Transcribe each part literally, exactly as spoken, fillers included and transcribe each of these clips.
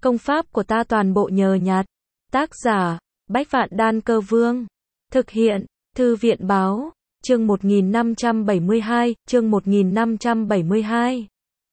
Công pháp của ta toàn bộ nhờ nhặt. Tác giả, Bách Vạn Đan Cơ Vương. Thực hiện, Thư viện Báo. Chương một nghìn năm trăm bảy mươi hai, chương một nghìn năm trăm bảy mươi hai.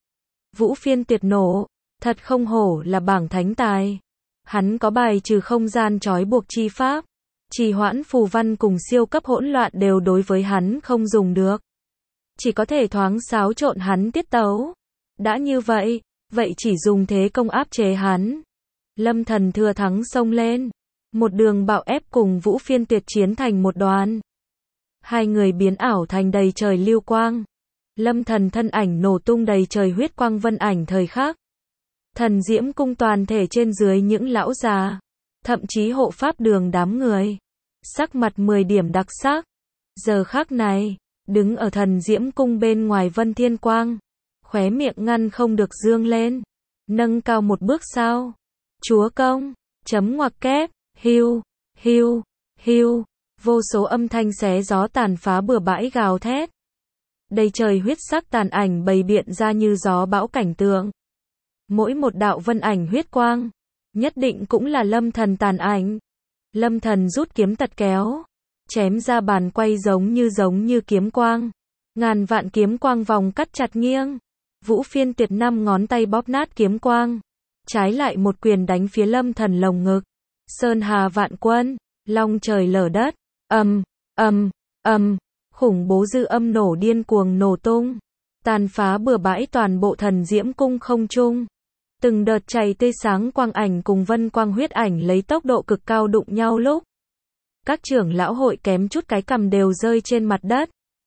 Vũ Phiên Tuyệt nổ, thật không hổ là bảng thánh tài. Hắn có bài trừ không gian trói buộc chi pháp, trì hoãn phù văn cùng siêu cấp hỗn loạn đều đối với hắn không dùng được. Chỉ có thể thoáng xáo trộn hắn tiết tấu. Đã như vậy, vậy chỉ dùng thế công áp chế hắn. Lâm Thần thừa thắng xông lên, một đường bạo ép cùng Vũ Phiên Tuyệt chiến thành một đoàn. Hai người biến ảo thành đầy trời lưu quang. Lâm Thần thân ảnh nổ tung đầy trời huyết quang vân ảnh thời khắc. Thần diễm cung toàn thể trên dưới những lão già, thậm chí hộ pháp đường đám người, sắc mặt mười điểm đặc sắc. Giờ khắc này, đứng ở thần diễm cung bên ngoài Vân Thiên Quang, khóe miệng ngăn không được dương lên, nâng cao một bước sau. Chúa công, chấm ngoặc kép, hiu, hiu, hiu, vô số âm thanh xé gió tàn phá bừa bãi gào thét. Đầy trời huyết sắc tàn ảnh bày biện ra như gió bão cảnh tượng. Mỗi một đạo vân ảnh huyết quang, nhất định cũng là Lâm Thần tàn ảnh. Lâm Thần rút kiếm tật kéo, chém ra bàn quay giống như giống như kiếm quang. Ngàn vạn kiếm quang vòng cắt chặt nghiêng. Vũ Phiên Tuyệt năm ngón tay bóp nát kiếm quang, trái lại một quyền đánh phía Lâm Thần lồng ngực. Sơn hà vạn quân, long trời lở đất, ầm, ầm, ầm, khủng bố dư âm nổ điên cuồng nổ tung, tàn phá bừa bãi toàn bộ thần diễm cung không trung. Từng đợt chảy tê sáng quang ảnh cùng vân quang huyết ảnh lấy tốc độ cực cao đụng nhau lúc. Các trưởng lão hội kém chút cái cằm đều rơi trên mặt đất.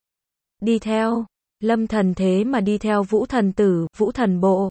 Đi theo, Lâm Thần thế mà đi theo Vũ Thần Tử, Vũ Thần Bộ.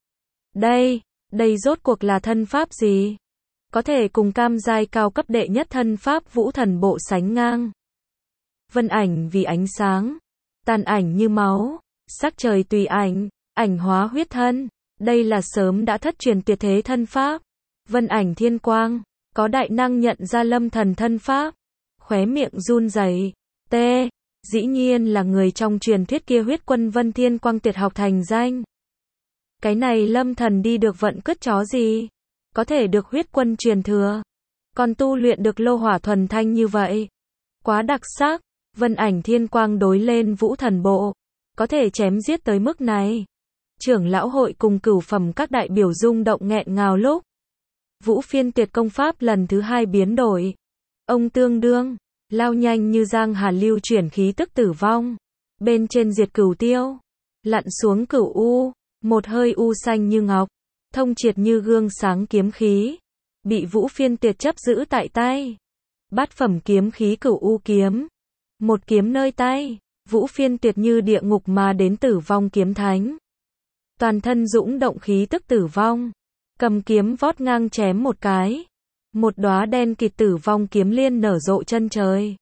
Đây, đây rốt cuộc là thân pháp gì? Có thể cùng cam giai cao cấp đệ nhất thân pháp Vũ Thần Bộ sánh ngang. Vân ảnh vì ánh sáng, tàn ảnh như máu, sắc trời tùy ảnh, ảnh hóa huyết thân. Đây là sớm đã thất truyền tuyệt thế thân pháp. Vân ảnh thiên quang, có đại năng nhận ra Lâm Thần thân pháp, khóe miệng run rẩy. T, dĩ nhiên là người trong truyền thuyết kia huyết quân Vân Thiên Quang tuyệt học thành danh. Cái này Lâm Thần đi được vận cất chó gì? Có thể được huyết quân truyền thừa, còn tu luyện được lô hỏa thuần thanh như vậy. Quá đặc sắc, vân ảnh thiên quang đối lên Vũ Thần Bộ, có thể chém giết tới mức này. Trưởng lão hội cùng cửu phẩm các đại biểu rung động nghẹn ngào lúc. Vũ Phiên Tuyệt công pháp lần thứ hai biến đổi. Ông tương đương, lao nhanh như giang hà lưu chuyển khí tức tử vong. Bên trên diệt cửu tiêu, lặn xuống cửu u, một hơi u xanh như ngọc, thông triệt như gương sáng kiếm khí, bị Vũ Phiên Tuyệt chấp giữ tại tay. Bát phẩm kiếm khí cửu u kiếm, một kiếm nơi tay, Vũ Phiên Tuyệt như địa ngục mà đến tử vong kiếm thánh. Toàn thân dũng động khí tức tử vong, cầm kiếm vót ngang chém một cái. Một đóa đen kịt tử vong kiếm liên nở rộ chân trời.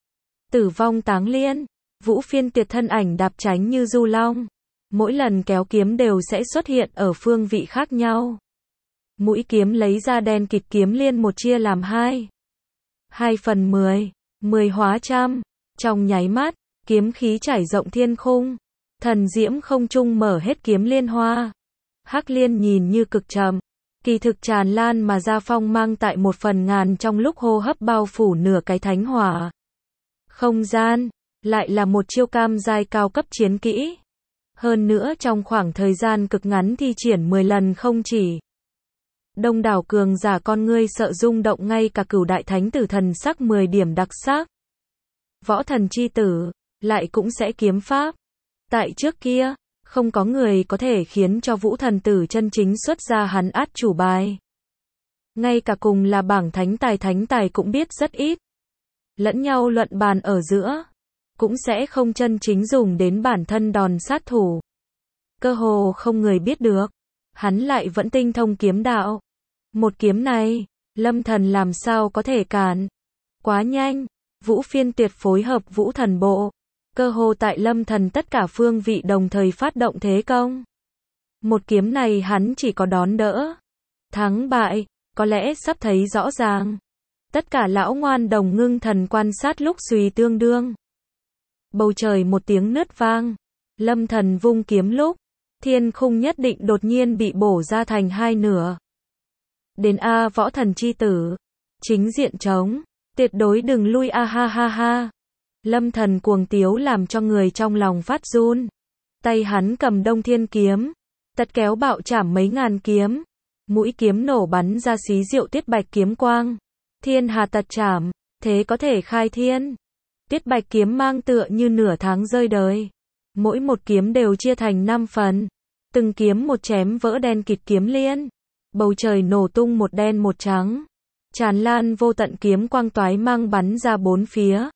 Tử vong táng liên, Vũ Phiên Tuyệt thân ảnh đạp tránh như du long. Mỗi lần kéo kiếm đều sẽ xuất hiện ở phương vị khác nhau. Mũi kiếm lấy ra đen kịt kiếm liên một chia làm hai. Hai phần mười, mười hóa trăm. Trong nháy mắt, kiếm khí trải rộng thiên khung. Thần diễm không trung mở hết kiếm liên hoa. Hắc liên nhìn như cực chậm, kỳ thực tràn lan mà ra phong mang tại một phần ngàn trong lúc hô hấp bao phủ nửa cái thánh hỏa. Không gian, lại là một chiêu cam giai cao cấp chiến kỹ. Hơn nữa trong khoảng thời gian cực ngắn thi triển mười lần không chỉ. Đông đảo cường giả con ngươi sợ rung động ngay cả cửu đại thánh tử thần sắc mười điểm đặc sắc. Võ thần chi tử, lại cũng sẽ kiếm pháp. Tại trước kia, không có người có thể khiến cho Vũ Thần Tử chân chính xuất ra hắn át chủ bài. Ngay cả cùng là bảng thánh tài thánh tài cũng biết rất ít. Lẫn nhau luận bàn ở giữa, cũng sẽ không chân chính dùng đến bản thân đòn sát thủ. Cơ hồ không người biết được, hắn lại vẫn tinh thông kiếm đạo. Một kiếm này, Lâm Thần làm sao có thể cản. Quá nhanh, Vũ Phiên Tuyệt phối hợp Vũ Thần Bộ. Cơ hồ tại Lâm Thần tất cả phương vị đồng thời phát động thế công. Một kiếm này hắn chỉ có đón đỡ. Thắng bại, có lẽ sắp thấy rõ ràng. Tất cả lão ngoan đồng ngưng thần quan sát lúc suy tương đương. Bầu trời một tiếng nứt vang. Lâm Thần vung kiếm lúc, thiên khung nhất định đột nhiên bị bổ ra thành hai nửa. Đến A võ thần chi tử. Chính diện trống. Tuyệt đối đừng lui a ha ha ha. Lâm Thần cuồng tiếu làm cho người trong lòng phát run. Tay hắn cầm Đông Thiên kiếm. Tật kéo bạo chảm mấy ngàn kiếm. Mũi kiếm nổ bắn ra xí diệu tuyết bạch kiếm quang. Thiên hà tật chảm. Thế có thể khai thiên. Tuyết bạch kiếm mang tựa như nửa tháng rơi đời. Mỗi một kiếm đều chia thành năm phần. Từng kiếm một chém vỡ đen kịt kiếm liên. Bầu trời nổ tung một đen một trắng. Tràn lan vô tận kiếm quang toái mang bắn ra bốn phía.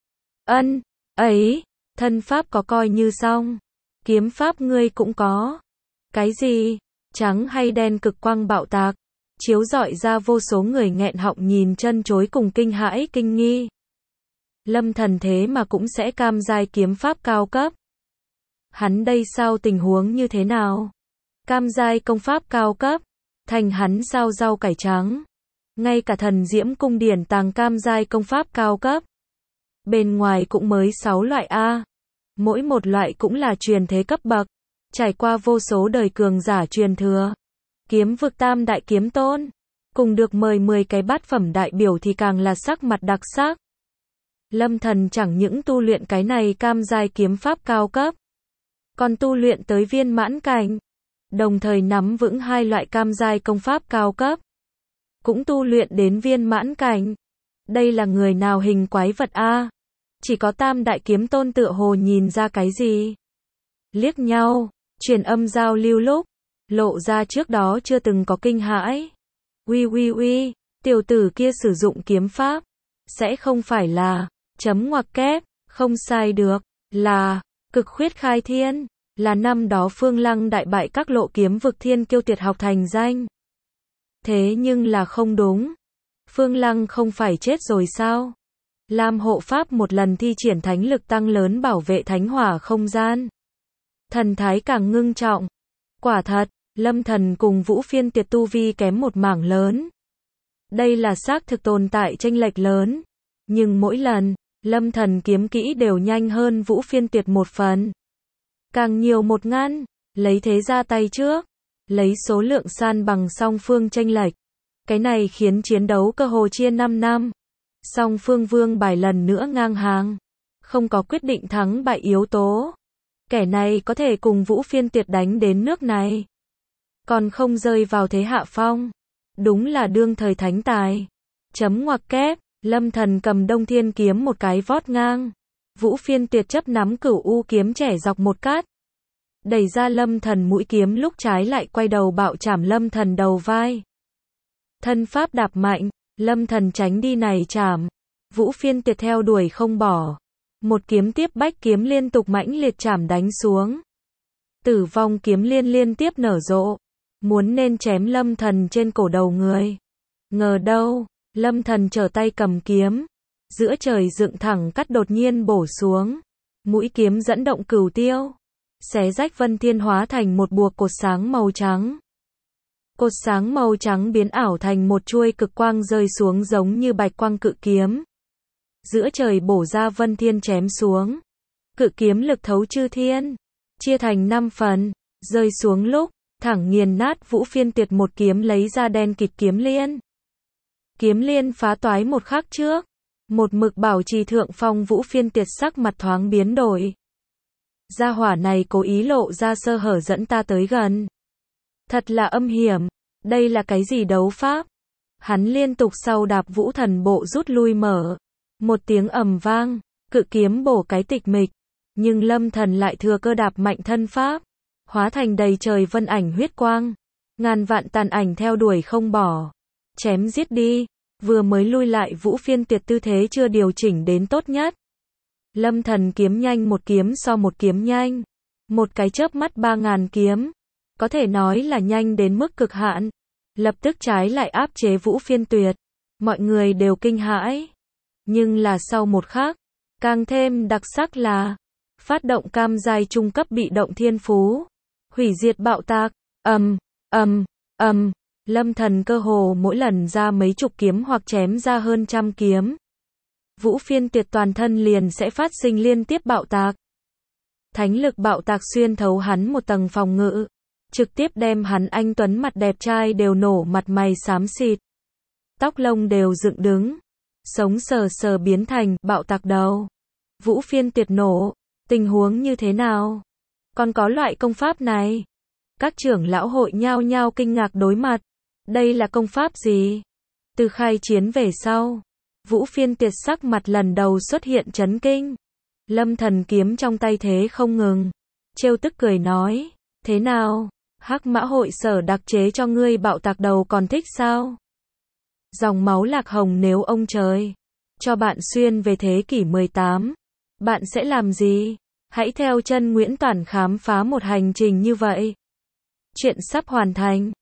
Ân, ấy, thân pháp có coi như xong. Kiếm pháp ngươi cũng có. Cái gì? Trắng hay đen cực quang bạo tạc. Chiếu rọi ra vô số người nghẹn họng nhìn chân chối cùng kinh hãi kinh nghi. Lâm Thần thế mà cũng sẽ cam giai kiếm pháp cao cấp. Hắn đây sao tình huống như thế nào? Cam giai công pháp cao cấp. Thành hắn sao rau cải trắng. Ngay cả thần diễm cung điển tàng cam giai công pháp cao cấp. Bên ngoài cũng mới sáu loại A. Mỗi một loại cũng là truyền thế cấp bậc. Trải qua vô số đời cường giả truyền thừa. Kiếm vực tam đại kiếm tôn. Cùng được mời mười cái bát phẩm đại biểu thì càng là sắc mặt đặc sắc. Lâm Thần chẳng những tu luyện cái này cam giai kiếm pháp cao cấp. Còn tu luyện tới viên mãn cảnh. Đồng thời nắm vững hai loại cam giai công pháp cao cấp. Cũng tu luyện đến viên mãn cảnh. Đây là người nào hình quái vật a? Chỉ có tam đại kiếm tôn tựa hồ nhìn ra cái gì. Liếc nhau, truyền âm giao lưu lúc, lộ ra trước đó chưa từng có kinh hãi. Uy uy uy, tiểu tử kia sử dụng kiếm pháp. Sẽ không phải là, chấm ngoặc kép, không sai được, là, cực khuyết khai thiên. Là năm đó Phương Lăng đại bại các lộ kiếm vực thiên kiêu tuyệt học thành danh. Thế nhưng là không đúng. Phương Lăng không phải chết rồi sao? Lam hộ pháp một lần thi triển thánh lực tăng lớn bảo vệ thánh hỏa không gian. Thần thái càng ngưng trọng. Quả thật, Lâm Thần cùng Vũ Phiên Tiệt tu vi kém một mảng lớn. Đây là xác thực tồn tại chênh lệch lớn. Nhưng mỗi lần, Lâm Thần kiếm kỹ đều nhanh hơn Vũ Phiên Tiệt một phần. Càng nhiều một ngăn, lấy thế ra tay trước. Lấy số lượng san bằng song phương chênh lệch. Cái này khiến chiến đấu cơ hồ chia năm năm. Song phương vương bài lần nữa ngang hàng. Không có quyết định thắng bại yếu tố. Kẻ này có thể cùng Vũ Phiên Tiệt đánh đến nước này. Còn không rơi vào thế hạ phong. Đúng là đương thời thánh tài. Chấm ngoặc kép, Lâm Thần cầm Đông Thiên kiếm một cái vót ngang. Vũ Phiên Tiệt chấp nắm Cửu U kiếm trẻ dọc một cát. Đẩy ra Lâm Thần mũi kiếm lúc trái lại quay đầu bạo chảm Lâm Thần đầu vai. Thân pháp đạp mạnh, Lâm Thần tránh đi này chảm. Vũ Phiên Tiệt theo đuổi không bỏ. Một kiếm tiếp bách kiếm liên tục mãnh liệt chảm đánh xuống. Tử vong kiếm liên liên tiếp nở rộ. Muốn nên chém Lâm Thần trên cổ đầu người. Ngờ đâu, Lâm Thần trở tay cầm kiếm. Giữa trời dựng thẳng cắt đột nhiên bổ xuống. Mũi kiếm dẫn động cửu tiêu. Xé rách vân thiên hóa thành một buộc cột sáng màu trắng. Cột sáng màu trắng biến ảo thành một chuôi cực quang rơi xuống giống như bạch quang cự kiếm. Giữa trời bổ ra vân thiên chém xuống. Cự kiếm lực thấu chư thiên. Chia thành năm phần. Rơi xuống lúc, thẳng nghiền nát Vũ Phiên Tiệt một kiếm lấy ra đen kịt kiếm liên. Kiếm liên phá toái một khắc trước. Một mực bảo trì thượng phong Vũ Phiên Tiệt sắc mặt thoáng biến đổi. Gia hỏa này cố ý lộ ra sơ hở dẫn ta tới gần. Thật là âm hiểm. Đây là cái gì đấu pháp? Hắn liên tục sau đạp Vũ Thần bộ rút lui mở. Một tiếng ầm vang, cự kiếm bổ cái tịch mịch. Nhưng Lâm Thần lại thừa cơ đạp mạnh thân pháp. Hóa thành đầy trời vân ảnh huyết quang. Ngàn vạn tàn ảnh theo đuổi không bỏ. Chém giết đi. Vừa mới lui lại Vũ Phiên Tiệt tư thế chưa điều chỉnh đến tốt nhất. Lâm Thần kiếm nhanh một kiếm so một kiếm nhanh. Một cái chớp mắt ba ngàn kiếm. Có thể nói là nhanh đến mức cực hạn. Lập tức trái lại áp chế Vũ Phiên Tuyệt. Mọi người đều kinh hãi. Nhưng là sau một khắc, càng thêm đặc sắc là phát động cam giai trung cấp bị động thiên phú. Hủy diệt bạo tạc. Ầm, ầm, ầm. Lâm Thần cơ hồ mỗi lần ra mấy chục kiếm hoặc chém ra hơn trăm kiếm. Vũ Phiên Tiệt toàn thân liền sẽ phát sinh liên tiếp bạo tạc. Thánh lực bạo tạc xuyên thấu hắn một tầng phòng ngự. trực tiếp đem hắn anh tuấn mặt đẹp trai đều nổ mặt mày xám xịt. Tóc lông đều dựng đứng, sống sờ sờ biến thành bạo tạc đầu. Vũ Phiên Tuyệt nổ, tình huống như thế nào? Còn có loại công pháp này? Các trưởng lão hội nhao nhao kinh ngạc đối mặt. Đây là công pháp gì? Từ khai chiến về sau, Vũ Phiên Tuyệt sắc mặt lần đầu xuất hiện chấn kinh. Lâm Thần kiếm trong tay thế không ngừng, trêu tức cười nói, thế nào? Hắc Mã hội sở đặc chế cho ngươi bạo tạc đầu còn thích sao? Dòng máu lạc hồng nếu ông trời cho bạn xuyên về thế kỷ mười tám, bạn sẽ làm gì? Hãy theo chân Nguyễn Toản khám phá một hành trình như vậy. Chuyện sắp hoàn thành.